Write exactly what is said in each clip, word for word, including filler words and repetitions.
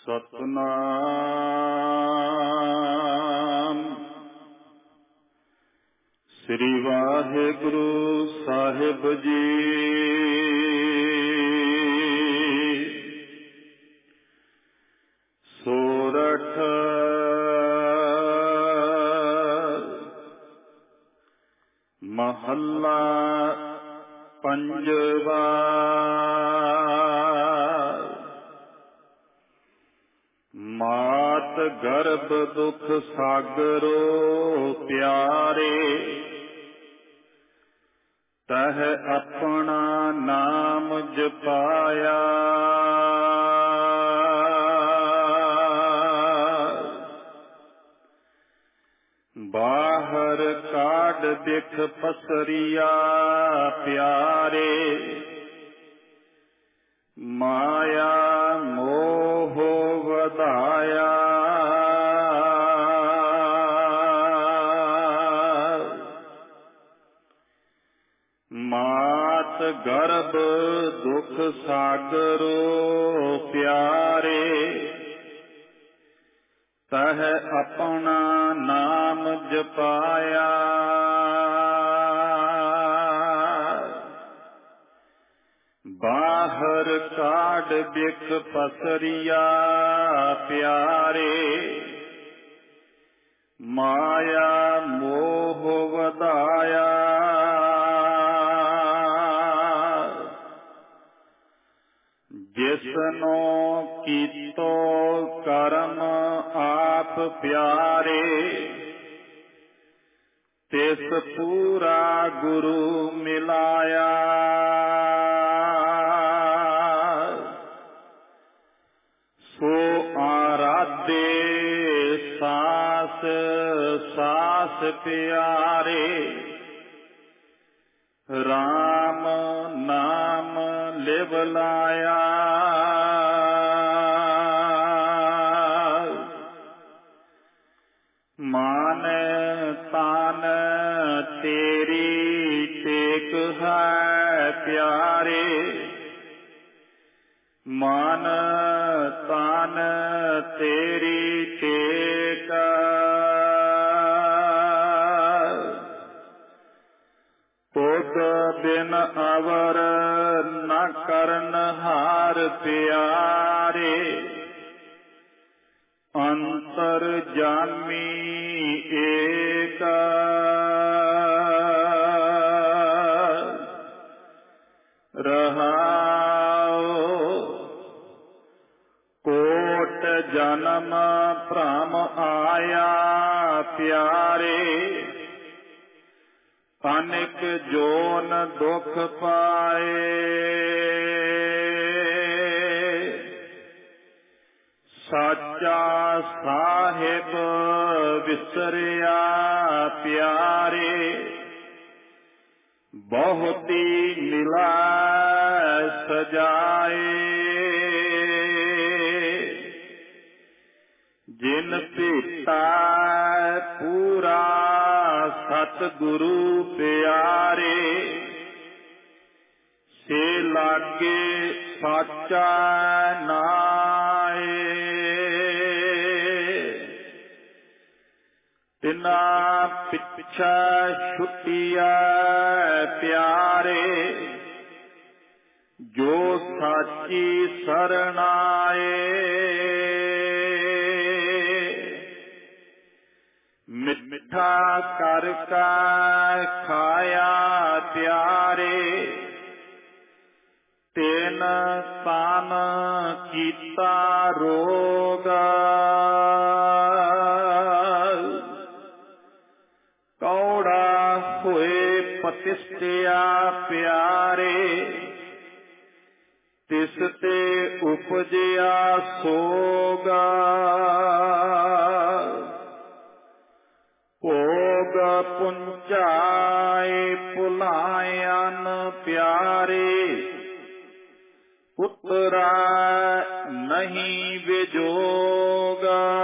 ਸਤਿਨਾਮ ਸ੍ਰੀ ਵਾਹਿਗੁਰੂ ਸਾਹਿਬ ਜੀ। ਸੋਰਠ ਮਹੱਲਾ ਪੰਜਵਾ। ਮਾਤ ਗਰਭ ਦੁਖ ਸਾਗਰੋ ਪਿਆਰੇ, ਤਹ ਆਪਣਾ ਨਾਮ ਜਪਾਇਆ। ਬਾਹਰ ਕਾਢ ਬਿਖ ਪਸਰੀਆ ਪਿਆਰੇ, ਮਾਇਆ ਮੋਹ ਵਧਾਇਆ। ਮਾਤ ਗਰਭ ਦੁਖ ਸਾਗਰੋ ਪਿਆਰੇ, ਤਹ ਆਪਣਾ ਨਾਮ ਜਪਾਇਆ। ਬਾਹਰ ਕਾਢ ਬਿਖ ਪਸਰੀਆ ਪਿਆਰੇ, ਮਾਇਆ ਮੋਹ ਵਧਾਇਆ। ਜਿਸਨੋ ਕੀਤੋ ਕਰਮ ਆਪ ਪਿਆਰੇ, ਤਿਸ ਪੂਰਾ ਗੁਰੂ ਮਿਲਾਇਆ। ਸੋ ਆਰਾਧੇ ਸਾਸ ਸਾਸ ਪਿਆਰੇ, ਰਾਮ ਨਾਮ ਲਿਵ ਲਾਇਆ। ਮਾਨ ਤਾਨ ਤੇਰੀ ਟੇਕ ਹੈ ਪਿਆਰੇ, ਮਾਨ ਤਾਨ ਤੇਰੀ ਟੇਕ। ਤੁਧ ਬਿਨ ਅਵਰ ਨ ਕਰਨ ਹਾਰ ਪਿਆਰੇ, ਅੰਤਰ ਜਾਮੀ ਏਕ। ਰਹਾਉ ਕੋਟ ਜਨਮ ਭ੍ਰਮ ਆਇਆ ਪਿਆਰੇ, ਅਨੇਕ ਜੋਨ ਦੁਖ ਪਾਏ। ਸਾਚਾ ਸਾਹਿਬ ਵਿਸਰਿਆ ਪਿਆਰੇ, ਬਹੁਤੀ ਮਿਲਾ ਸਜਾਏ। ਜਿਨ ਭੇਟਾ ਪੂਰਾ ਸਤਿਗੁਰੂ ਪਿਆਰੇ, ਸੇ ਲਾਗੇ ਸਾਚਾ ਨਾਏ। ਤਿਨਾ ਪਿੱਛਾ ਛੁੱਟਿਆ ਪਿਆਰੇ, ਜੋ ਸਾਚੀ ਸਰਣ ਆਏ। ਮਿੱਠਾ ਕਰ ਕੈ ਖਾਇਆ ਪਿਆਰੇ, ਤਿਨ ਤਨ ਕੀਤਾ ਰੋਗ। ਕੌੜਾ ਹੋਏ ਪਤਿਸ਼ਟਿਆ ਪਿਆਰੇ, ਤਿਸ ਤੇ ਉਪਜਿਆ ਸੋਗ। ਭੋਗ ਪੁੰਚਾਏ ਭੁਲਾਇਨ ਪਿਆਰੇ, ਉਤਰਾ ਨਹੀਂ ਵਿਜੋਗ।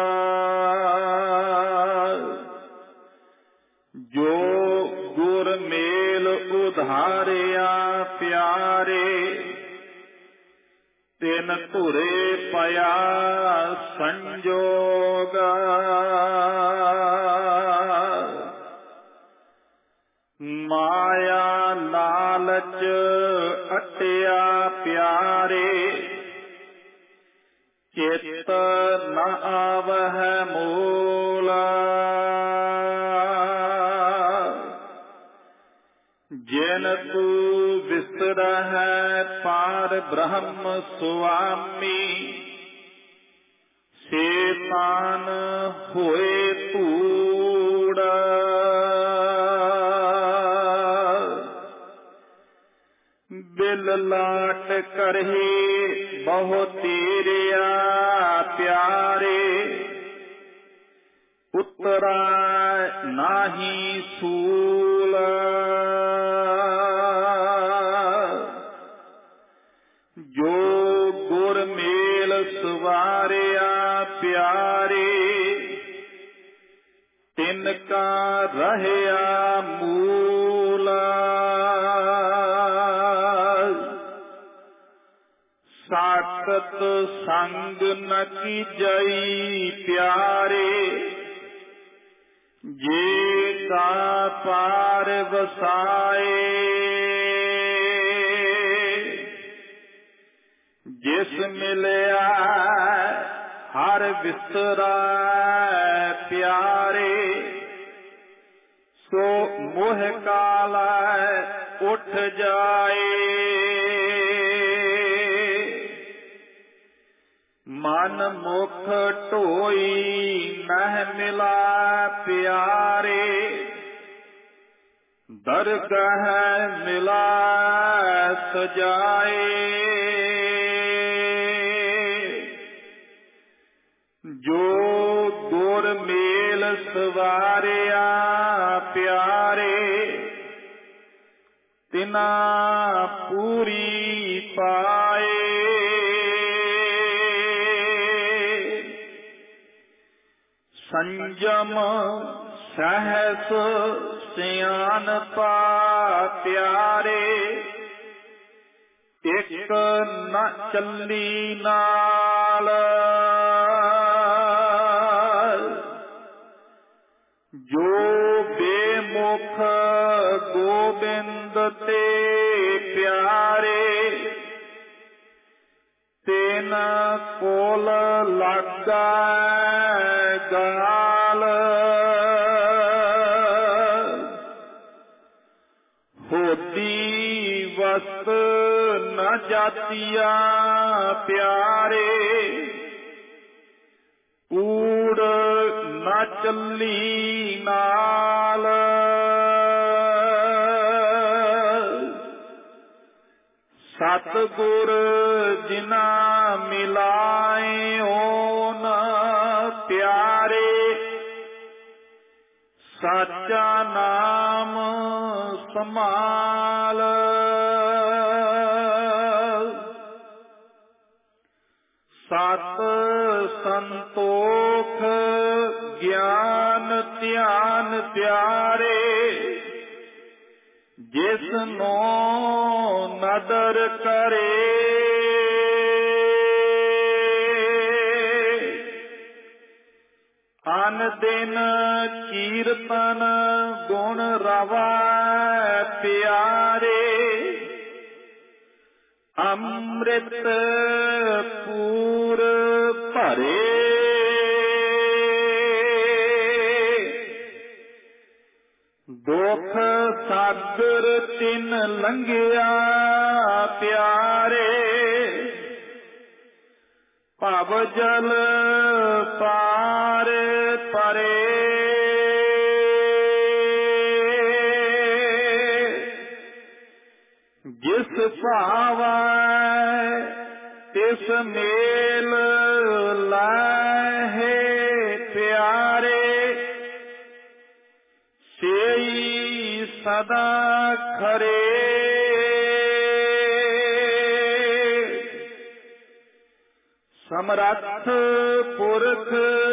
ਜੋ ਗੁਰ ਮੇਲ ਉਧਾਰਿਆ ਪਿਆਰੇ, ਤਿਨ ਜਿਨ ਧੁਰੇ ਪਿਆ ਸੰਜੋਗ ਮਾਇਆ ਲਾਲਚ ਅਟਿਆ ਪਿਆਰੇ ਚਿਤ ਨ ਆਵਹਿ ਮੂਲ ਜਿਨ ਤੂ ਵਿਸਰਹਿ ਪਾਰ ਬ੍ਰਹਮ ਸੁਆਮੀ ਸੇ ਤਾਨ ਹੋਏ ਧੂੜ ਬਿਲ ਲਾਟ ਕਰਹੀ ਬਹੁ ਤੇਰਿਆ ਪਿਆਰੇ ਉਤਰਾ ਨਾਹੀ ਸੂਲ ਜੋ ਗੁਰ ਮੇਲ ਸਵਾਰਿਆ ਪਿਆਰੇ ਤਿਨ ਕਾ ਰਹਿਆ ਮੂਲ ਸਾਖਤ ਸੰਗ ਨ ਕੀਜਈ ਪਿਆਰੇ ਜੇ ਕਾ ਪਾਰ ਵਸਾਏ ਜਿਸ ਮਿਲਿਆ ਹਰ ਵਿਸਰੈ ਪਿਆਰੇ ਸੋ ਮੋਹ ਕਾਲੈ ਉੱਠ ਜਾਏ ਮਨ ਮੁਖ ਢੋਈ ਨਹਿ ਮਿਲਾ ਪਿਆਰੇ ਦਰਗਹ ਮਿਲਾ ਸਜਾਏ ਜੋ ਗੁਰ ਮੇਲ ਸਵਾਰਿਆ ਪਿਆਰੇ ਤਿਨਾ ਪੂਰੀ ਪਾਏ ਸੰਜਮ ਸਹਸ ਸਿਆਣਪਾ ਪਿਆਰੇ ਇੱਕ ਨ ਚੱਲੀ ਨਾਲ ਜੋ ਬੇਮੁਖ ਗੋਬਿੰਦ ਤੇ ਪਿਆਰੇ ਤੈਨ ਕੋਲ ਲਾਗਾ ਗਾਲ ਹੋਤੀ ਵਸਤ ਨ ਜਾਤੀਆ ਪਿਆਰੇ ਊੜ ਨ ਚੱਲੀ ਨਾਲ ਸਤਿਗੁਰ ਜਿਨਾ ਮਿਲਾਏ ਓਨ ਪਿਆਰੇ ਸਾਚਾ ਨਾਮ ਸੰਭਾਲ ਸਤ ਸੰਤੋਖ ਗਿਆਨ ਧਿਆਨ ਪਿਆਰੇ ਜਿਸ ਨੂੰ ਨਦਰ ਕਰੇ ਅਨ ਦਿਨ ਕੀਰਤਨ ਗੁਣ ਰਵਾ ਪਿਆਰੇ ਅੰਮ੍ਰਿਤ ਪੂਰ ਭਰੇ ਦੁਖ ਸਾਗਰ ਤਿਨ ਲੰਘਿਆ ਪਿਆਰੇ ਭਵ ਜਲ ਪਾਰ ਪਰੇ ਜਿਸ ਭਾਵੈ ਤਿਸ ਮੇਲ ਲਾਹੇ ਪਿਆਰੇ ਸੇਈ ਸਦਾ ਖਰੇ ਸਮਰੱਥ ਪੁਰਖ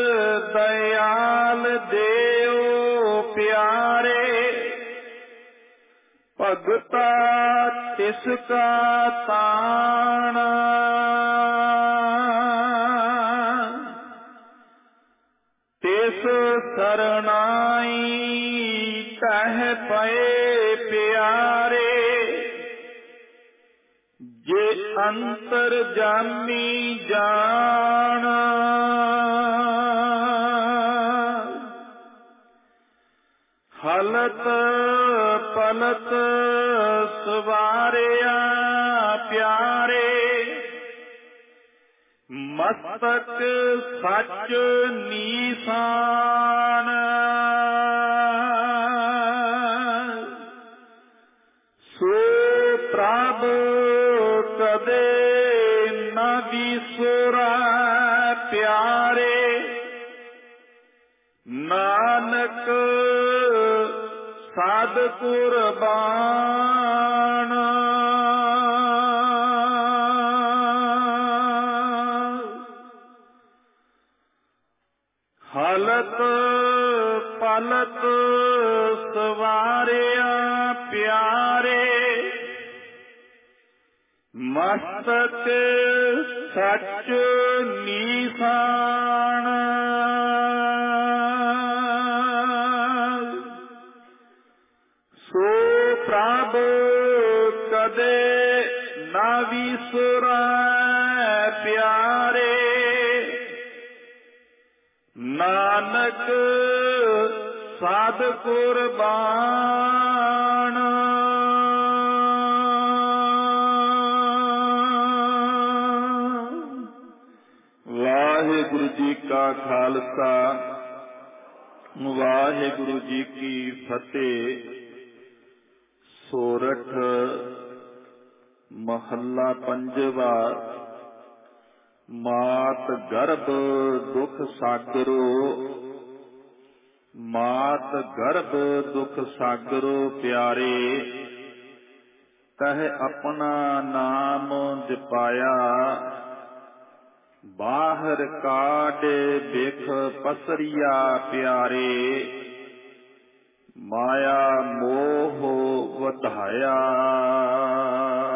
ਦਇਆਲ ਦੇਉ ਪਿਆਰੇ ਭਗਤਾ ਤਿਸ ਕਾ ਤਾਣ ਤਿਸ ਸਰਨਾਈ ਕਹਿ ਪਏ ਪਿਆਰੇ ਜੇ ਅੰਤਰ ਜਾਮੀ ਜਾਣ ਹਲਤ ਪਲਤ ਸਵਾਰਿਆ ਪਿਆਰੇ ਮਸਤਕ ਸੱਚ ਨੀਸਾਨ ਸੋ ਪ੍ਰਭ ਕਦੇ ਨ ਵਿਸੁਰੈ ਪਿਆਰੇ ਨਾਨਕ ਸਾਧ ਕੁਰਬਾਨ ਹਲਤ ਪਲਤ ਸਵਾਰਿਆ ਪਿਆਰੇ ਮਸਤਕ ਸੱਚ ਨੀਸਾਨ ਸੋ ਪ੍ਰਭ ਕਦੇ ਨ ਵਿਸੁਰੈ ਪਿਆਰੇ ਨਾਨਕ ਸਾਧ ਕੁਰਬਾਨ ਵਾਹਿਗੁਰੂ ਜੀ ਕਾ ਖਾਲਸਾ ਵਾਹਿਗੁਰੂ ਜੀ ਕੀ ਫਤਿਹ। ਸੋਰਠ ਮਹੱਲਾ ਪੰਜਵਾ। ਮਾਤ ਗਰਭ ਦੁਖ ਸਾਗਰੋ ਮਾਤ ਗਰਭ ਦੁਖ ਸਾਗਰੋ ਪਿਆਰੇ ਕਹਿ ਆਪਣਾ ਨਾਮ ਜਪਾਇਆ ਬਾਹਰ ਕਾਢ ਬਿਖ ਪਸਰੀਆ ਪਿਆਰੇ ਮਾਇਆ ਮੋਹ ਵਧਾਇਆ।